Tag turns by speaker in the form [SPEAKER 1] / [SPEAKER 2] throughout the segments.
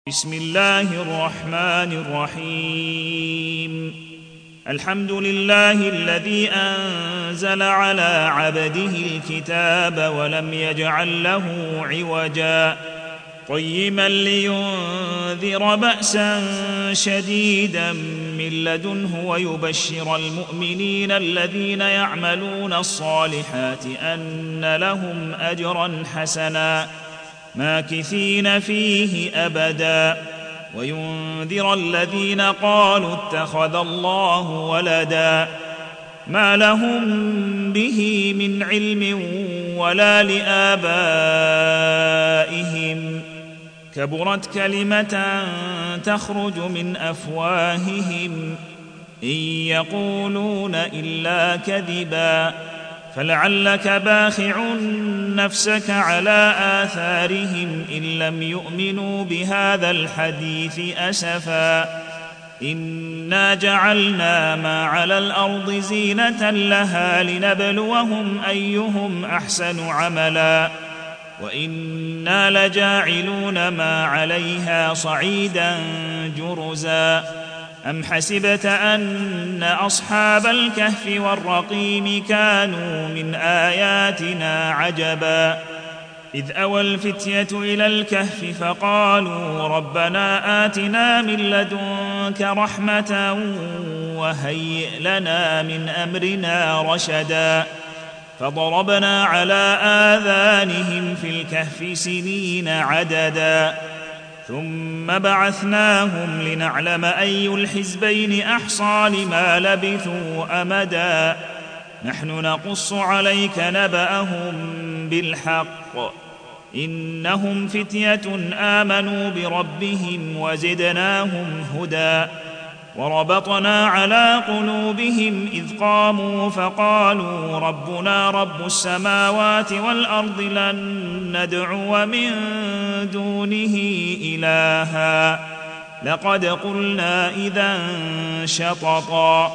[SPEAKER 1] بسم الله الرحمن الرحيم. الحمد لله الذي أنزل على عبده الكتاب ولم يجعل له عوجا قيما لينذر بأسا شديدا من لدنه ويبشر المؤمنين الذين يعملون الصالحات أن لهم أجرا حسنا ماكثين فيه أبدا وينذر الذين قالوا اتخذ الله ولدا ما لهم به من علم ولا لآبائهم كبرت كلمة تخرج من أفواههم إن يقولون إلا كذبا فلعلك باخع نفسك على آثارهم إن لم يؤمنوا بهذا الحديث أسفا إنا جعلنا ما على الأرض زينة لها لنبلوهم أيهم أحسن عملا وإنا لجاعلون ما عليها صعيدا جرزا أم حسبت أن أصحاب الكهف والرقيم كانوا من آياتنا عجبا إذ أوى الفتية إلى الكهف فقالوا ربنا آتنا من لدنك رحمة وهيئ لنا من أمرنا رشدا فضربنا على آذانهم في الكهف سنين عددا ثم بعثناهم لنعلم أي الحزبين أحصى لما لبثوا أمدا نحن نقص عليك نبأهم بالحق إنهم فتية آمنوا بربهم وزدناهم هدى وربطنا على قلوبهم إذ قاموا فقالوا ربنا رب السماوات والأرض لن ندعو من دونه إلها لقد قلنا إذا شططا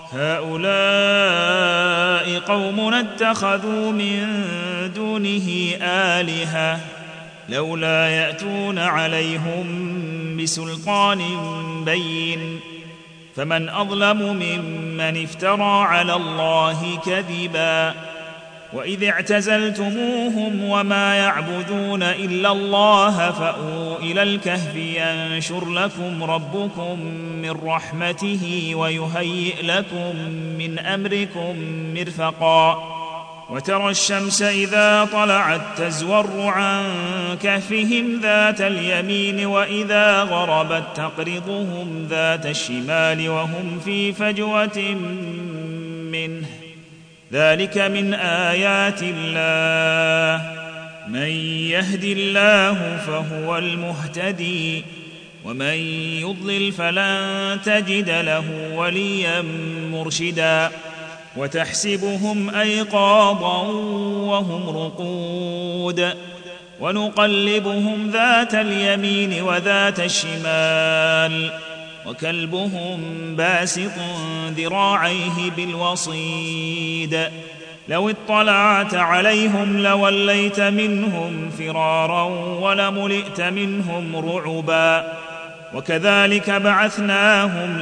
[SPEAKER 1] هؤلاء قومنا اتخذوا من دونه آلهة لولا يأتون عليهم بسلطان بين فمن أظلم ممن افترى على الله كذبا وإذ اعتزلتموهم وما يعبدون إلا الله فأووا إلى الكهف ينشر لكم ربكم من رحمته ويهيئ لكم من أمركم مرفقا وترى الشمس إذا طلعت تزور عن كهفهم ذات اليمين وإذا غربت تقرضهم ذات الشمال وهم في فجوة منه ذلك من آيات الله من يهد الله فهو المهتدي ومن يضلل فلن تجد له وليا مرشدا وتحسبهم أيقاظا وهم رقود ونقلبهم ذات اليمين وذات الشمال وكلبهم باسط ذراعيه بالوصيد لو اطلعت عليهم لوليت منهم فرارا ولملئت منهم رعبا وكذلك بعثناهم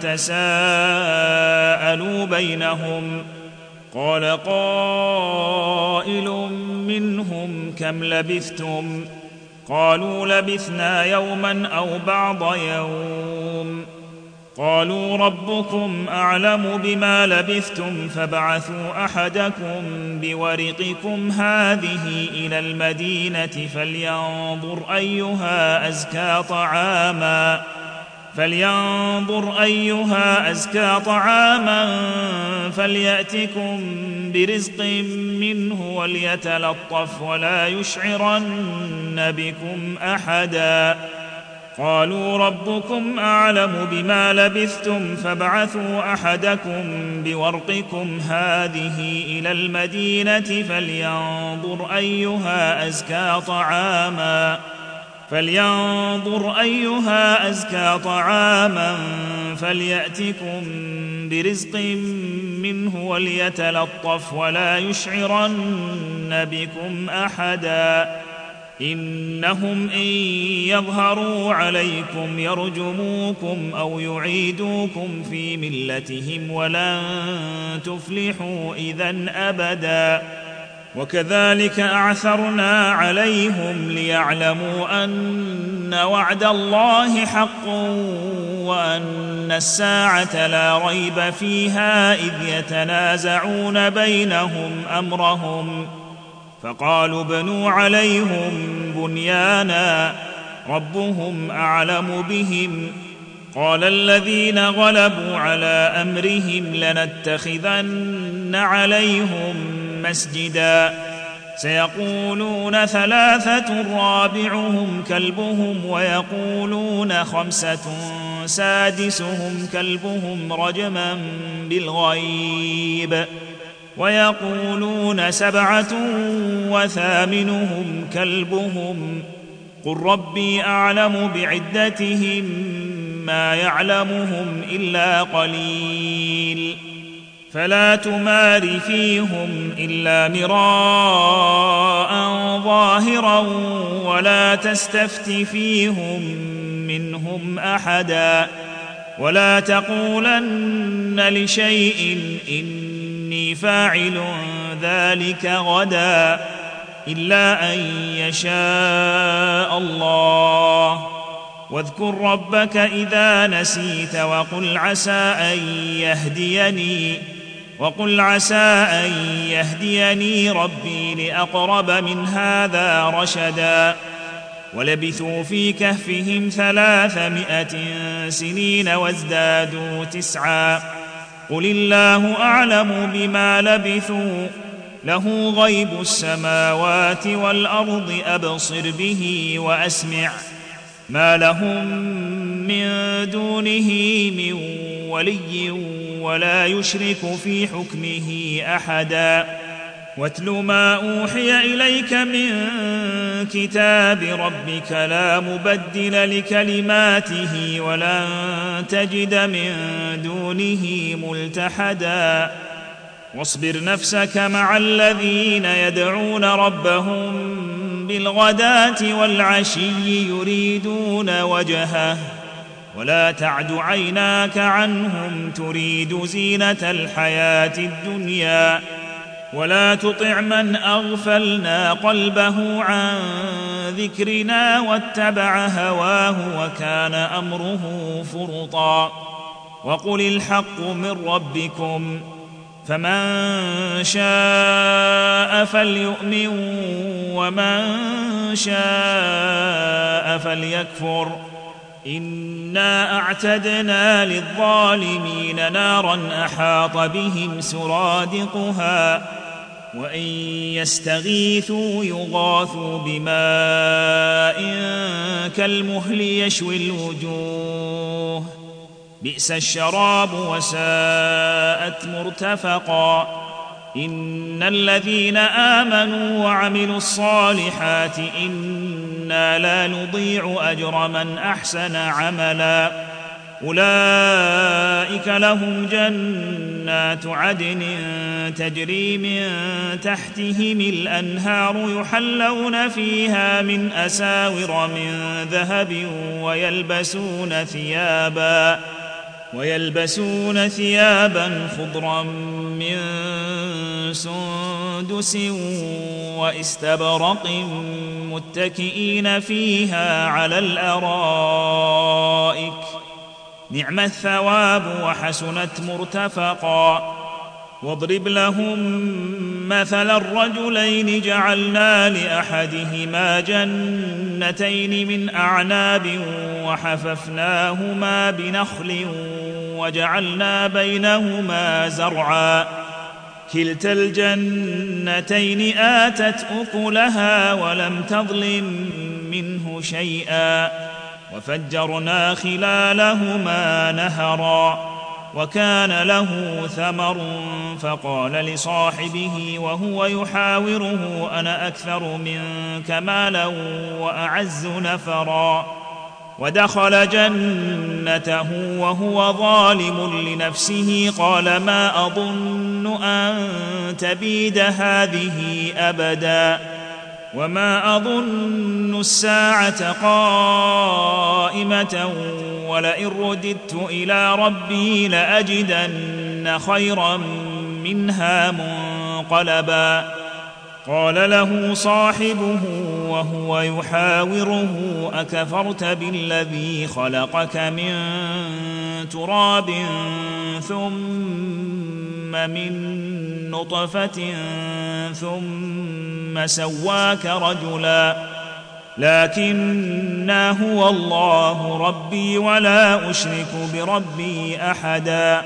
[SPEAKER 1] ليتساءلوا بينهم قال قائل منهم كم لبثتم قالوا لبثنا يوما أو بعض يوم قالوا ربكم أعلم بما لبثتم فابعثوا أحدكم بورقكم هذه إلى المدينة فلينظر أيها أزكى طعاما فليأتكم برزق منه وليتلطف ولا يشعرن بكم أحدا قالوا ربكم أعلم بما لبثتم فابعثوا أحدكم بورقكم هذه إلى المدينة فلينظر أيها أزكى طعاما فليأتكم برزق منه وليتلطف ولا يشعرن بكم أحدا إنهم إن يظهروا عليكم يرجموكم أو يعيدوكم في ملتهم ولن تفلحوا إذن أبدا. وكذلك أعثرنا عليهم ليعلموا أن وعد الله حق وأن الساعة لا ريب فيها إذ يتنازعون بينهم أمرهم فقالوا ابنوا عليهم بنيانا ربهم أعلم بهم قال الذين غلبوا على أمرهم لنتخذن عليهم مسجدا سيقولون 3 رابعهم كلبهم ويقولون 5 سادسهم كلبهم رجما بالغيب ويقولون 7 وثامنهم كلبهم قل ربي أعلم بعدتهم ما يعلمهم إلا قليل فلا تمار فيهم إلا مراء ظاهرا ولا تستفت فيهم منهم أحدا ولا تقولن لشيء إني فاعل ذلك غدا إلا أن يشاء الله واذكر ربك إذا نسيت وقل عسى أن يهديني ربي لأقرب من هذا رشدا ولبثوا في كهفهم 300 سنين وازدادوا 9 قل الله أعلم بما لبثوا له غيب السماوات والأرض أبصر به وأسمع ما لهم من دونه من ولي ولا يشرك في حكمه أحدا واتل ما أوحي إليك من كتاب ربك لا مبدل لكلماته ولن تجد من دونه ملتحدا واصبر نفسك مع الذين يدعون ربهم بالغداة والعشي يريدون وجهه ولا تعد عيناك عنهم تريد زينة الحياة الدنيا ولا تطع من أغفلنا قلبه عن ذكرنا واتبع هواه وكان أمره فرطا وقل الحق من ربكم فمن شاء فليؤمن ومن شاء فليكفر إنا أعتدنا للظالمين نارا أحاط بهم سرادقها وإن يستغيثوا يغاثوا بماء كالمهل يشوي الوجوه بئس الشراب وساءت مرتفقا إن الذين آمنوا وعملوا الصالحات إنا لا نضيع أجر من أحسن عملا أولئك لهم جنات عدن تجري من تحتهم الأنهار يحلون فيها من أساور من ذهب ويلبسون ثيابا خضرا من سندس واستبرق متكئين فيها على الأرائك نعم الثواب وحسنت مرتفقا واضرب لهم مثل الرجلين جعلنا لأحدهما جنتين من أعناب وحففناهما بنخل وجعلنا بينهما زرعا كلتا الجنتين آتت أكلها ولم تظلم منه شيئا وفجرنا خلالهما نهرا وكان له ثمر فقال لصاحبه وهو يحاوره أنا أكثر منك مالا وأعز نفرا ودخل جنته وهو ظالم لنفسه قال ما أظن أن تبيد هذه أبدا وما أظن الساعة قائمة ولئن رددت إلى ربي لأجدن خيرا منها منقلبا. قال له صاحبه وهو يحاوره أكفرت بالذي خلقك من تراب ثم من نطفة ثم سواك رجلا لكن هو الله ربي ولا أشرك بربي أحدا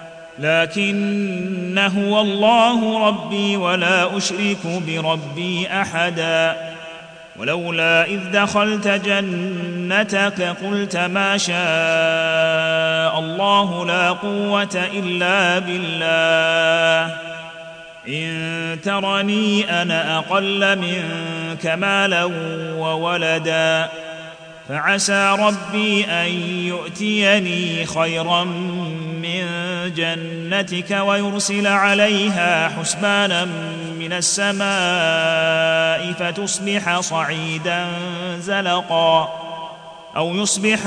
[SPEAKER 1] ولولا إذ دخلت جنتك قلت ما شاء الله لا قوة إلا بالله إن ترني أنا أقل منك مالا وولدا فعسى ربي أن يؤتيني خيرا من جنتك ويرسل عليها حسبانا من السماء فتصبح صعيدا زلقا أو يصبح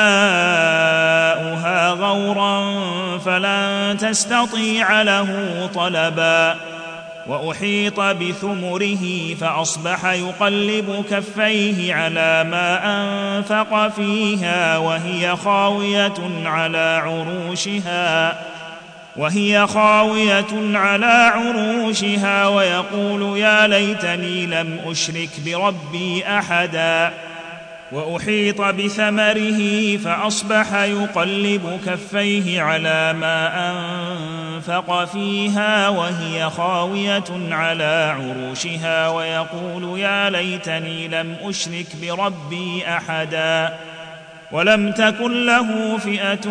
[SPEAKER 1] ماؤها غورا فلن تستطيع له طلبا. وأحيط بثمره فأصبح يقلب كفيه على ما أنفق فيها وهي خاوية على عروشها ويقول يا ليتني لم أشرك بربي أحدا. وأحيط بثمره فأصبح يقلب كفيه على ما أنفق فيها وهي خاوية على عروشها ويقول يا ليتني لم أشرك بربي أحدا. ولم تكن له فئة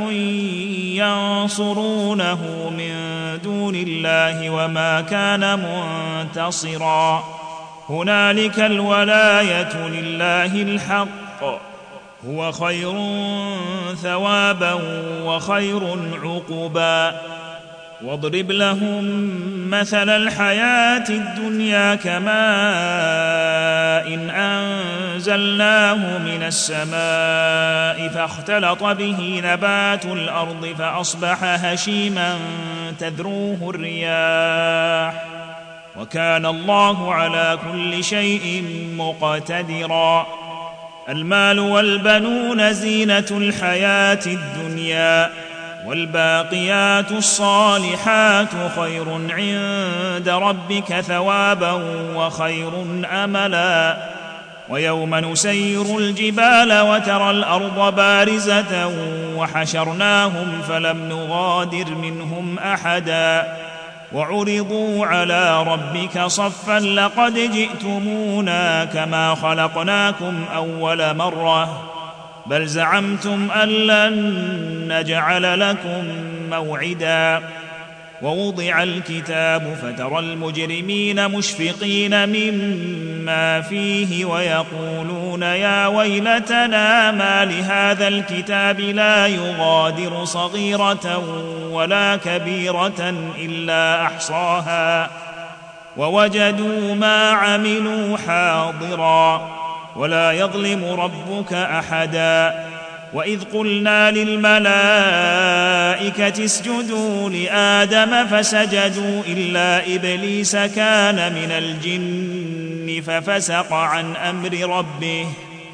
[SPEAKER 1] ينصرونه من دون الله وما كان منتصرا. هنالك الولاية لله الحق هو خير ثوابا وخير عقبا. واضرب لهم مثل الحياة الدنيا كماء إن أنزلناه من السماء فاختلط به نبات الأرض فأصبح هشيما تذروه الرياح وكان الله على كل شيء مقتدرا. المال والبنون زينة الحياة الدنيا والباقيات الصالحات خير عند ربك ثوابا وخير أملا. ويوم نسير الجبال وترى الأرض بارزة وحشرناهم فلم نغادر منهم أحدا وعرضوا على ربك صفا لقد جئتمونا كما خلقناكم أول مرة بل زعمتم أن لن نجعل لكم موعدا. ووضع الكتاب فترى المجرمين مشفقين مما فيه ويقولون يا ويلتنا ما لهذا الكتاب لا يغادر صغيرة ولا كبيرة إلا أحصاها ووجدوا ما عملوا حاضرا ولا يظلم ربك أحدا. وإذ قلنا للملائكة اسجدوا لآدم فسجدوا إلا إبليس كان من الجن ففسق عن أمر ربه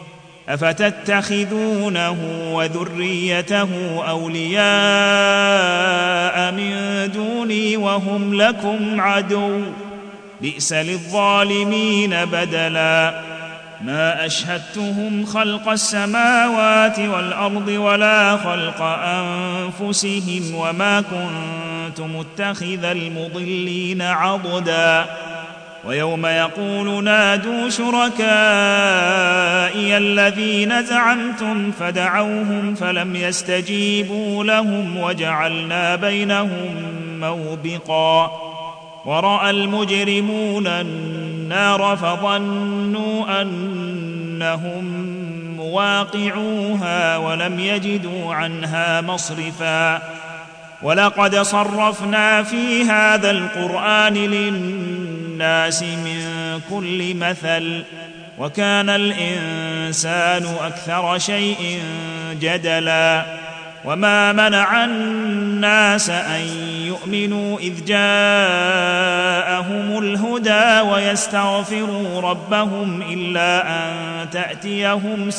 [SPEAKER 1] أفتتخذونه وذريته أولياء من دوني وهم لكم عدو بئس للظالمين بدلا. ما أشهدتهم خلق السماوات والأرض ولا خلق أنفسهم وما كنت متخذ المضلين عضدا. ويوم يقول نادوا شركائي الذين زعمتم فدعوهم فلم يستجيبوا لهم وجعلنا بينهم موبقا. ورأى المجرمون النار فظنوا أنهم مواقعوها ولم يجدوا عنها مصرفا. ولقد صرفنا في هذا القرآن للناس من كل مثل وكان الإنسان أكثر شيء جدلا وما منع الناس أن يؤمنوا إذ جاءهم الهدى ويستغفروا ربهم إلا أن تأتيهم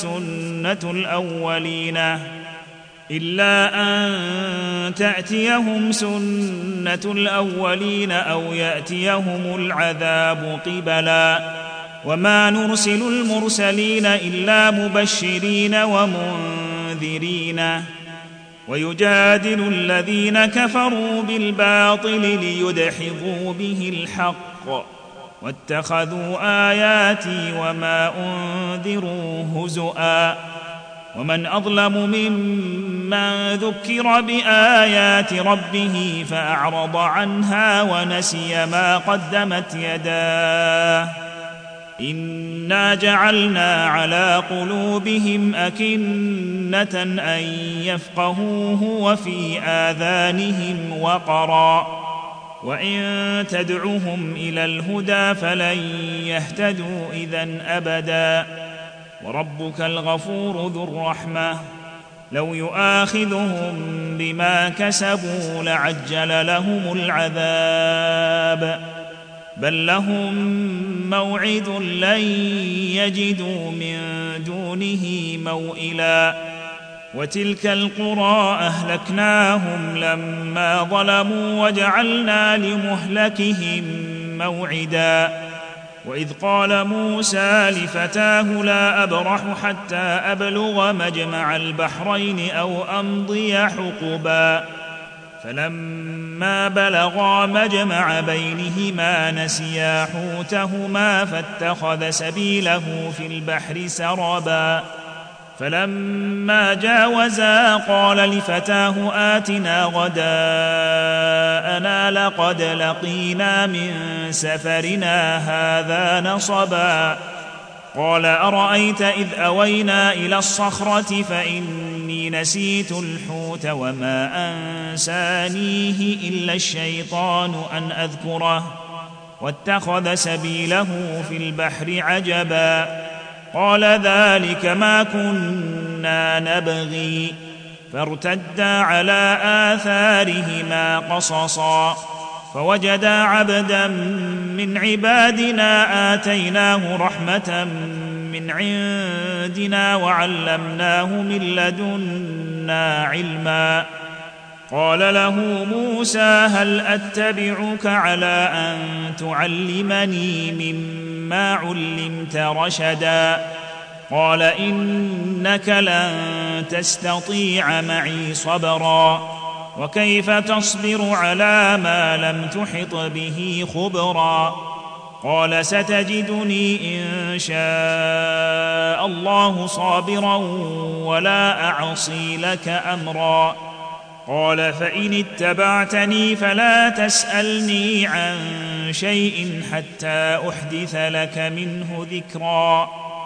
[SPEAKER 1] سنة الأولين أو يأتيهم العذاب قبلا وما نرسل المرسلين إلا مبشرين ومنذرين ويجادل الذين كفروا بالباطل ليدحضوا به الحق واتخذوا آياتي وما أنذروا هزؤا ومن أظلم ممن ذكر بآيات ربه فأعرض عنها ونسي ما قدمت يداه إنا جعلنا على قلوبهم أكنة أن يفقهوه وفي آذانهم وقرا وإن تدعهم إلى الهدى فلن يهتدوا إذن أبدا وربك الغفور ذو الرحمة لو يؤاخذهم بما كسبوا لعجل لهم العذاب بل لهم موعد لن يجدوا من دونه موئلا وتلك القرى أهلكناهم لما ظلموا وجعلنا لمهلكهم موعدا وإذ قال موسى لفتاه لا أبرح حتى أبلغ مجمع البحرين أو أمضي حقبا فلما بلغا مجمع بينهما نسيا حوتهما فاتخذ سبيله في البحر سربا فلما جاوزا قال لفتاه آتنا غداءنا لقد لقينا من سفرنا هذا نصبا قال أرأيت إذ أوينا إلى الصخرة فإني نسيت الحوت وما أنسانيه إلا الشيطان أن أذكره واتخذ سبيله في البحر عجبا قال ذلك ما كنا نبغي فارتدا على آثارهما قصصا فوجدا عبدا من عبادنا آتيناه رحمة من عندنا وعلمناه من لدنا علما قال له موسى هل أتبعك على أن تعلمني مما علمت رشدا قال إنك لن تستطيع معي صبرا وكيف تصبر على ما لم تحط به خبرا قال ستجدني إن شاء الله صابرا ولا أعصي لك أمرا قال فإن اتبعتني فلا تسألني عن شيء حتى أحدث لك منه ذكرا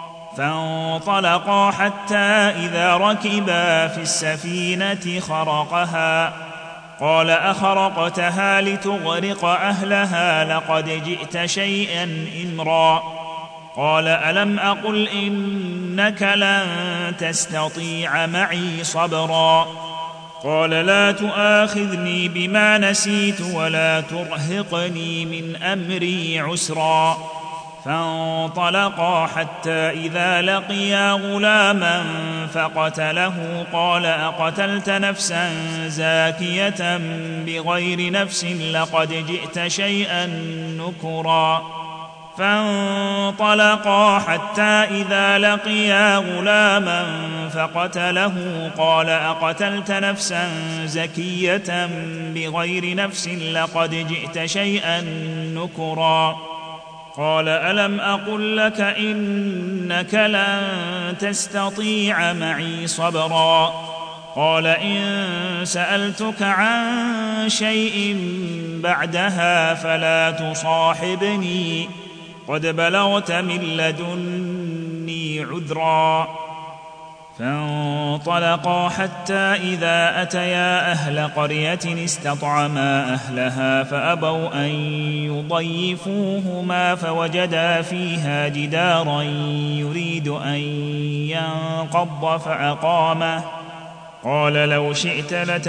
[SPEAKER 1] فانطلقا حتى إذا ركبا في السفينة خرقها قال أخرقتها لتغرق أهلها لقد جئت شيئا إمرا قال ألم أقل إنك لن تستطيع معي صبرا قال لا تؤاخذني بما نسيت ولا ترهقني من أمري عسرا فانطلقا حتى إذا لقيا غلاما فقتله قال أقتلت نفسا زاكية بغير نفس لقد جئت شيئا نكرا فانطلقا حتى إذا لقيا غلاما فقتله قال أقتلت نفسا زكية بغير نفس لقد جئت شيئا نكرا قال ألم أقل لك إنك لن تستطيع معي صبرا قال إن سألتك عن شيء بعدها فلا تصاحبني قد بلغت من لدني عذرا فانطلقا حتى إذا أتيا أهل قرية استطعما أهلها فأبوا أن يضيفوهما فوجدا فيها جدارا يريد أن ينقض فأقامه قال لو شئت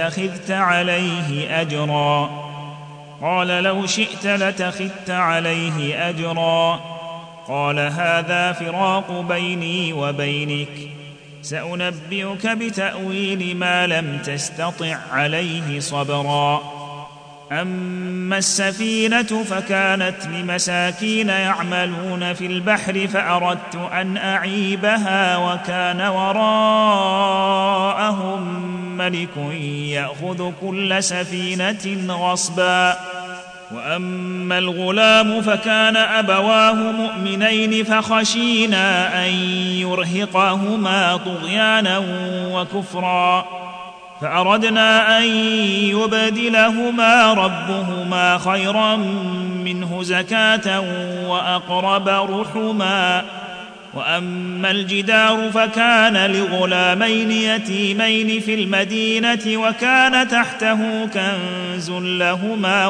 [SPEAKER 1] لاتخذت عليه أجرا قال هذا فراق بيني وبينك سأنبئك بتأويل ما لم تستطع عليه صبرا أما السفينة فكانت لمساكين يعملون في البحر فأردت أن أعيبها وكان وراءهم ملك يأخذ كل سفينة غصبا وأما الغلام فكان أبواه مؤمنين فخشينا أن يرهقهما طغيانا وكفرا فأردنا أن يبدلهما ربهما خيرا منه زكاة وأقرب رحما وأما الجدار فكان لغلامين يتيمين في المدينة وكان تحته كنز لهما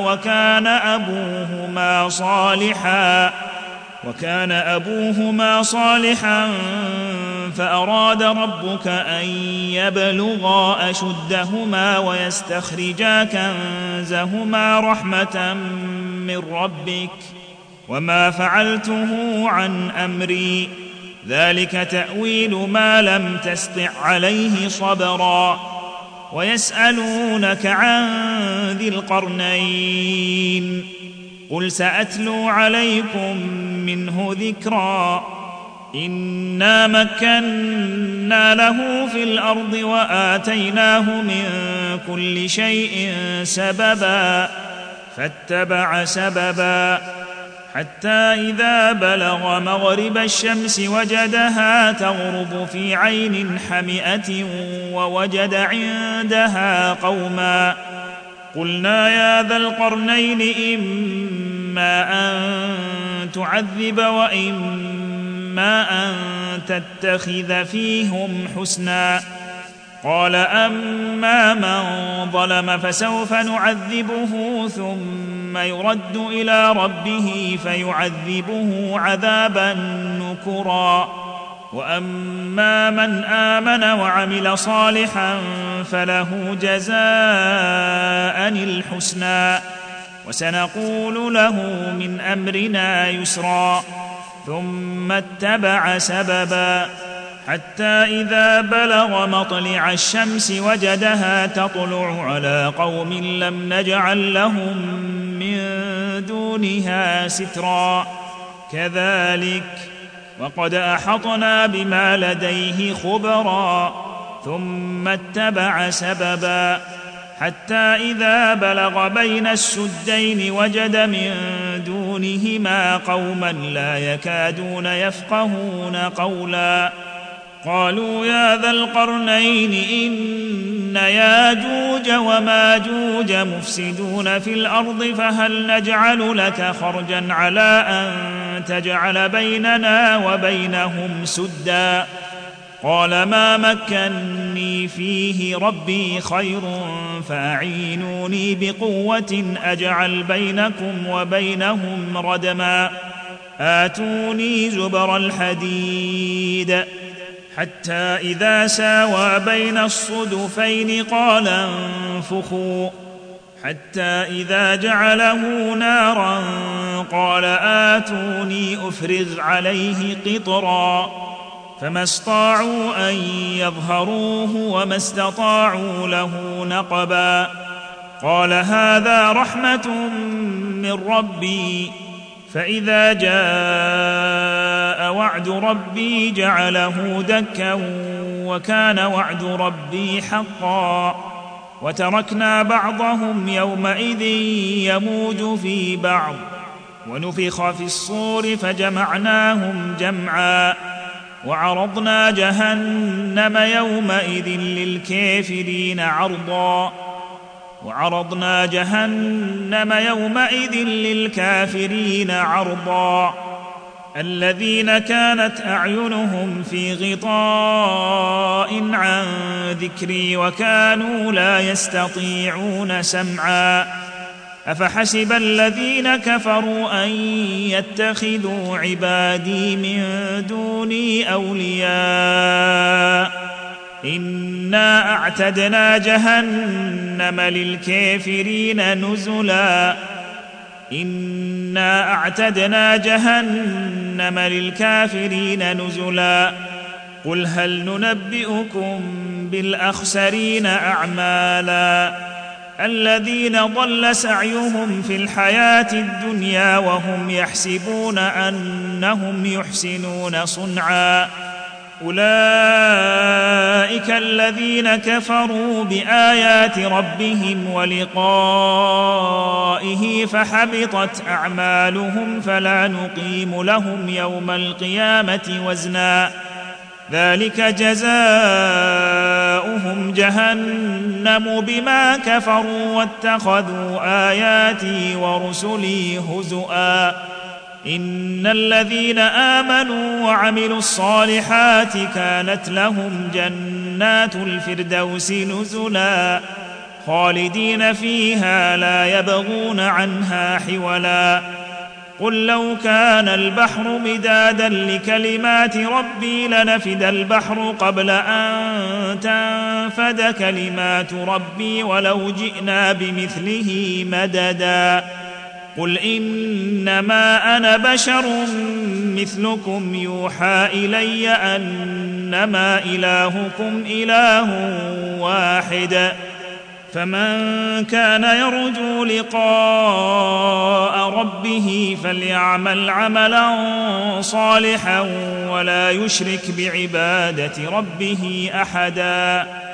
[SPEAKER 1] وكان أبوهما صالحا فأراد ربك أن يبلغا أشدهما ويستخرجا كنزهما رحمة من ربك وما فعلته عن أمري ذلك تأويل ما لم تسطع عليه صبرا ويسألونك عن ذي القرنين قل سأتلو عليكم منه ذكرا إنا مكنا له في الأرض وآتيناه من كل شيء سببا فاتبع سببا حتى إذا بلغ مغرب الشمس وجدها تغرب في عين حمئة ووجد عندها قوما قلنا يا ذا القرنين إما أن تعذب وإما أن تتخذ فيهم حسنا قال أما من ظلم فسوف نعذبه ثم يرد إلى ربه فيعذبه عذابا نكرا وأما من آمن وعمل صالحا فله جزاء الحسنى وسنقول له من أمرنا يسرا ثم اتبع سببا حتى إذا بلغ مطلع الشمس وجدها تطلع على قوم لم نجعل لهم من دونها سترا كذلك وقد أحطنا بما لديه خبرا ثم اتبع سببا حتى إذا بلغ بين السدين وجد من دونهما قوما لا يكادون يفقهون قولا قالوا يا ذا القرنين إن ياجوج وماجوج مفسدون في الأرض فهل نجعل لك خرجا على أن تجعل بيننا وبينهم سدا قال ما مكني فيه ربي خير فأعينوني بقوة أجعل بينكم وبينهم ردما آتوني زبر الحديد حتى إذا ساوى بين الصدفين قال انفخوا حتى إذا جعله نارا قال آتوني أفرغ عليه قطرا فما استطاعوا أن يظهروه وما استطاعوا له نقبا قال هذا رحمة من ربي فإذا جاء وعد ربي جعله دكا وكان وعد ربي حقا وتركنا بعضهم يومئذ يموج في بعض ونفخ في الصور فجمعناهم جمعا وعرضنا جهنم يومئذ للكافرين عرضا الذين كانت أعينهم في غطاء عن ذكري وكانوا لا يستطيعون سمعا أفحسب الذين كفروا أن يتخذوا عبادي من دوني أولياء إنا أعتدنا جهنم للكافرين نزلا إنا أعتدنا جهنم للكافرين نزلا قل هل ننبئكم بالأخسرين أعمالا الذين ضل سعيهم في الحياة الدنيا وهم يحسبون أنهم يحسنون صنعا أولئك الذين كفروا بآيات ربهم ولقائه فحبطت أعمالهم فلا نقيم لهم يوم القيامة وزنا ذلك جزاؤهم جهنم بما كفروا واتخذوا آياتي ورسلي هزؤا إن الذين آمنوا وعملوا الصالحات كانت لهم جنات الفردوس نزلا خالدين فيها لا يبغون عنها حولا قل لو كان البحر مدادا لكلمات ربي لنفد البحر قبل أن تنفد كلمات ربي ولو جئنا بمثله مددا قل إنما أنا بشر مثلكم يوحى إلي أنما إلهكم إله واحد فمن كان يرجو لقاء ربه فليعمل عملا صالحا ولا يشرك بعبادة ربه أحدا